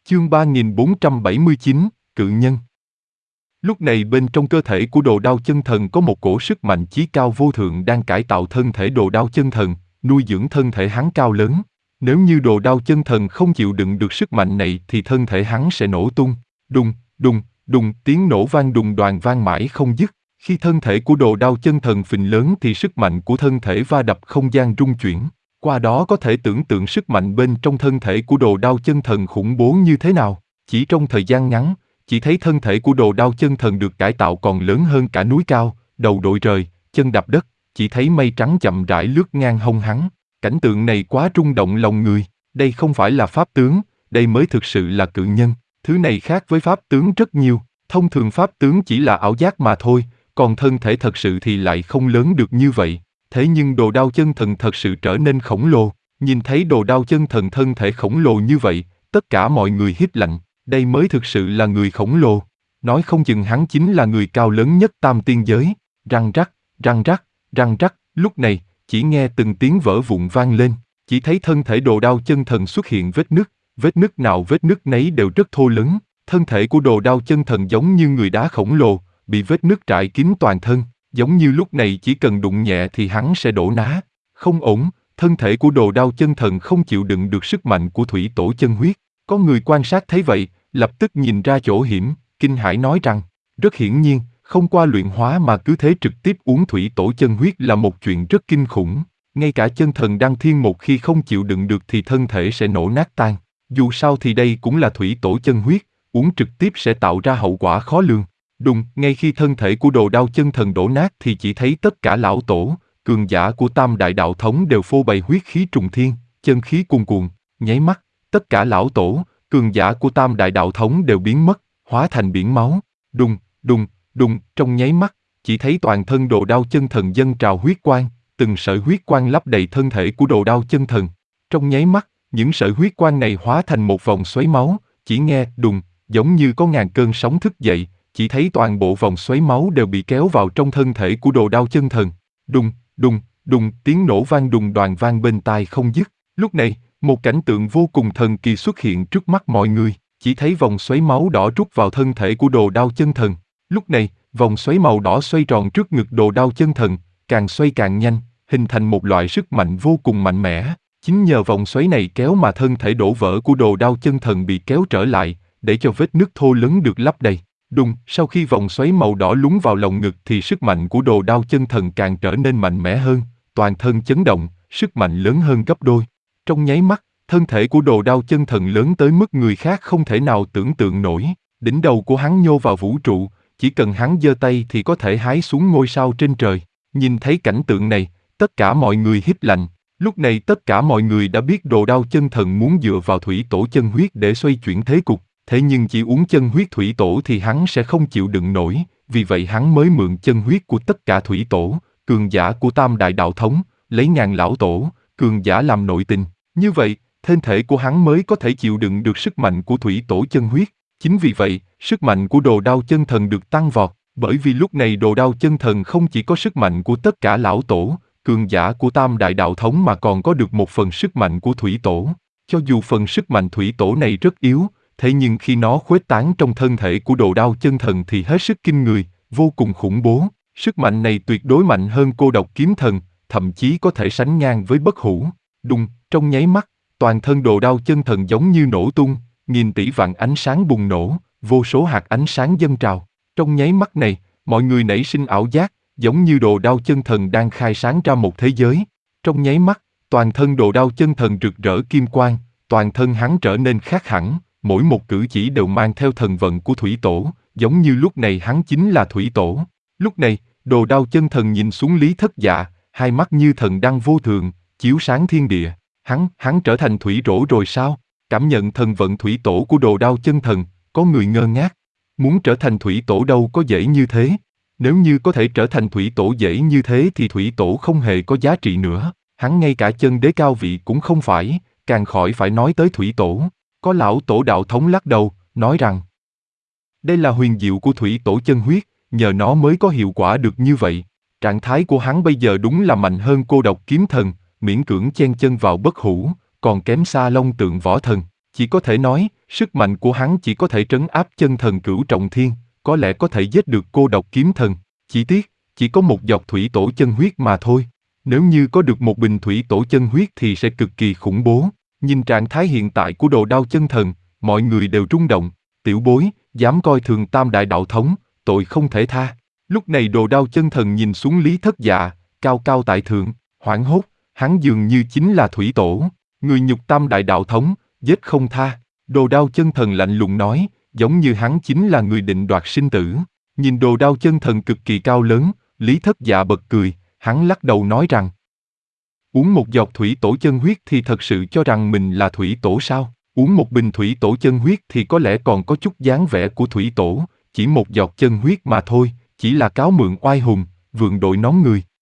Chương 3479, Cự Nhân. Lúc này bên trong cơ thể của Đồ Đao Chân Thần có một cổ sức mạnh chí cao vô thượng đang cải tạo thân thể Đồ Đao Chân Thần, nuôi dưỡng thân thể hắn cao lớn. Nếu như Đồ Đao Chân Thần không chịu đựng được sức mạnh này thì thân thể hắn sẽ nổ tung. Đùng, đùng, đùng, tiếng nổ vang đùng đoàn vang mãi không dứt. Khi thân thể của Đồ Đao Chân Thần phình lớn thì sức mạnh của thân thể va đập không gian rung chuyển. Qua đó có thể tưởng tượng sức mạnh bên trong thân thể của Đồ Đao Chân Thần khủng bố như thế nào. Chỉ trong thời gian ngắn, chỉ thấy thân thể của Đồ Đao Chân Thần được cải tạo còn lớn hơn cả núi cao, đầu đội trời, chân đạp đất, chỉ thấy mây trắng chậm rãi lướt ngang hông hắn. Cảnh tượng này quá rung động lòng người, đây không phải là pháp tướng, đây mới thực sự là cự nhân. Thứ này khác với pháp tướng rất nhiều, thông thường pháp tướng chỉ là ảo giác mà thôi, còn thân thể thật sự thì lại không lớn được như vậy. Thế nhưng Đồ Đao Chân Thần thật sự trở nên khổng lồ, nhìn thấy Đồ Đao Chân Thần thân thể khổng lồ như vậy, tất cả mọi người hít lạnh, đây mới thực sự là người khổng lồ. Nói không chừng hắn chính là người cao lớn nhất tam tiên giới. Răng rắc, răng rắc, răng rắc, lúc này, chỉ nghe từng tiếng vỡ vụn vang lên, chỉ thấy thân thể Đồ Đao Chân Thần xuất hiện vết nứt nào vết nứt nấy đều rất thô lớn. Thân thể của Đồ Đao Chân Thần giống như người đá khổng lồ, bị vết nứt trải kín toàn thân, giống như lúc này chỉ cần đụng nhẹ thì hắn sẽ đổ nát. Không ổn, thân thể của Đồ Đao Chân Thần không chịu đựng được sức mạnh của thủy tổ chân huyết. Có người quan sát thấy vậy, lập tức nhìn ra chỗ hiểm, kinh hãi nói rằng, rất hiển nhiên, không qua luyện hóa mà cứ thế trực tiếp uống thủy tổ chân huyết là một chuyện rất kinh khủng. Ngay cả chân thần đăng thiên một khi không chịu đựng được thì thân thể sẽ nổ nát tan. Dù sao thì đây cũng là thủy tổ chân huyết, uống trực tiếp sẽ tạo ra hậu quả khó lường. Đùng, ngay khi thân thể của Đồ Đao Chân Thần đổ nát thì chỉ thấy tất cả lão tổ, cường giả của Tam Đại Đạo Thống đều phô bày huyết khí trùng thiên, chân khí cuồn cuộn, nháy mắt, tất cả lão tổ, cường giả của Tam Đại Đạo Thống đều biến mất, hóa thành biển máu. Đùng, đùng, đùng, trong nháy mắt, chỉ thấy toàn thân Đồ Đao Chân Thần dâng trào huyết quang, từng sợi huyết quang lấp đầy thân thể của Đồ Đao Chân Thần. Trong nháy mắt, những sợi huyết quang này hóa thành một vòng xoáy máu, chỉ nghe đùng, giống như có ngàn cơn sóng thức dậy, chỉ thấy toàn bộ vòng xoáy máu đều bị kéo vào trong thân thể của Đồ Đao Chân Thần. Đùng, đùng, đùng, tiếng nổ vang đùng đoàn vang bên tai không dứt. Lúc này, một cảnh tượng vô cùng thần kỳ xuất hiện trước mắt mọi người, chỉ thấy vòng xoáy máu đỏ rút vào thân thể của Đồ Đao Chân Thần. Lúc này, vòng xoáy màu đỏ xoay tròn trước ngực Đồ Đao Chân Thần, càng xoay càng nhanh, hình thành một loại sức mạnh vô cùng mạnh mẽ. Chính nhờ vòng xoáy này kéo mà thân thể đổ vỡ của Đồ Đao Chân Thần bị kéo trở lại, để cho vết nứt thô lớn được lấp đầy. Đùng, sau khi vòng xoáy màu đỏ lún vào lồng ngực thì sức mạnh của Đồ Đao Chân Thần càng trở nên mạnh mẽ hơn, toàn thân chấn động, sức mạnh lớn hơn gấp đôi. Trong nháy mắt, thân thể của Đồ Đao Chân Thần lớn tới mức người khác không thể nào tưởng tượng nổi. Đỉnh đầu của hắn nhô vào vũ trụ, chỉ cần hắn giơ tay thì có thể hái xuống ngôi sao trên trời. Nhìn thấy cảnh tượng này, tất cả mọi người hít lạnh. Lúc này tất cả mọi người đã biết Đồ Đao Chân Thần muốn dựa vào thủy tổ chân huyết để xoay chuyển thế cục. Thế nhưng chỉ uống chân huyết thủy tổ thì hắn sẽ không chịu đựng nổi, vì vậy hắn mới mượn chân huyết của tất cả thủy tổ, cường giả của Tam Đại Đạo Thống, lấy ngàn lão tổ, cường giả làm nội tình. Như vậy, thân thể của hắn mới có thể chịu đựng được sức mạnh của thủy tổ chân huyết. Chính vì vậy, sức mạnh của Đồ Đao Chân Thần được tăng vọt, bởi vì lúc này Đồ Đao Chân Thần không chỉ có sức mạnh của tất cả lão tổ, cường giả của Tam Đại Đạo Thống mà còn có được một phần sức mạnh của thủy tổ. Cho dù phần sức mạnh thủy tổ này rất yếu, thế nhưng khi nó khuếch tán trong thân thể của Đồ Đao Chân Thần thì hết sức kinh người, vô cùng khủng bố. Sức mạnh này tuyệt đối mạnh hơn Cô Độc Kiếm Thần, thậm chí có thể sánh ngang với Bất Hủ. Đùng, trong nháy mắt, toàn thân Đồ Đao Chân Thần giống như nổ tung, nghìn tỷ vạn ánh sáng bùng nổ, vô số hạt ánh sáng dâng trào. Trong nháy mắt này, mọi người nảy sinh ảo giác, giống như Đồ Đao Chân Thần đang khai sáng ra một thế giới. Trong nháy mắt, toàn thân Đồ Đao Chân Thần rực rỡ kim quang, toàn thân hắn trở nên khác hẳn. Mỗi một cử chỉ đều mang theo thần vận của thủy tổ, giống như lúc này hắn chính là thủy tổ. Lúc này, Đồ Đao Chân Thần nhìn xuống Lý Thất Dạ, hai mắt như thần đăng vô thường, chiếu sáng thiên địa. Hắn trở thành thủy tổ rồi sao? Cảm nhận thần vận thủy tổ của Đồ Đao Chân Thần, có người ngơ ngác. Muốn trở thành thủy tổ đâu có dễ như thế. Nếu như có thể trở thành thủy tổ dễ như thế thì thủy tổ không hề có giá trị nữa. Hắn ngay cả chân đế cao vị cũng không phải, càng khỏi phải nói tới thủy tổ. Có lão tổ đạo thống lắc đầu, nói rằng đây là huyền diệu của thủy tổ chân huyết, nhờ nó mới có hiệu quả được như vậy. Trạng thái của hắn bây giờ đúng là mạnh hơn Cô Độc Kiếm Thần, miễn cưỡng chen chân vào Bất Hủ, còn kém xa Long Tượng Võ Thần. Chỉ có thể nói, sức mạnh của hắn chỉ có thể trấn áp chân thần cửu trọng thiên, có lẽ có thể giết được cô độc kiếm thần. Chỉ tiếc, chỉ có một giọt thủy tổ chân huyết mà thôi. Nếu như có được một bình thủy tổ chân huyết thì sẽ cực kỳ khủng bố. Nhìn trạng thái hiện tại của Đồ Đao chân thần, mọi người đều rung động. Tiểu bối, dám coi thường Tam Đại Đạo Thống, tội không thể tha. Lúc này Đồ Đao chân thần nhìn xuống Lý Thất Dạ, cao cao tại thượng, hoảng hốt, hắn dường như chính là thủy tổ, người nhục Tam Đại Đạo Thống, giết không tha. Đồ Đao chân thần lạnh lùng nói, giống như hắn chính là người định đoạt sinh tử. Nhìn Đồ Đao chân thần cực kỳ cao lớn, Lý Thất Dạ bật cười, hắn lắc đầu nói rằng: uống một giọt thủy tổ chân huyết thì thật sự cho rằng mình là thủy tổ sao? Uống một bình thủy tổ chân huyết thì có lẽ còn có chút dáng vẻ của thủy tổ, chỉ một giọt chân huyết mà thôi, chỉ là cáo mượn oai hùng, vượn đội nón người.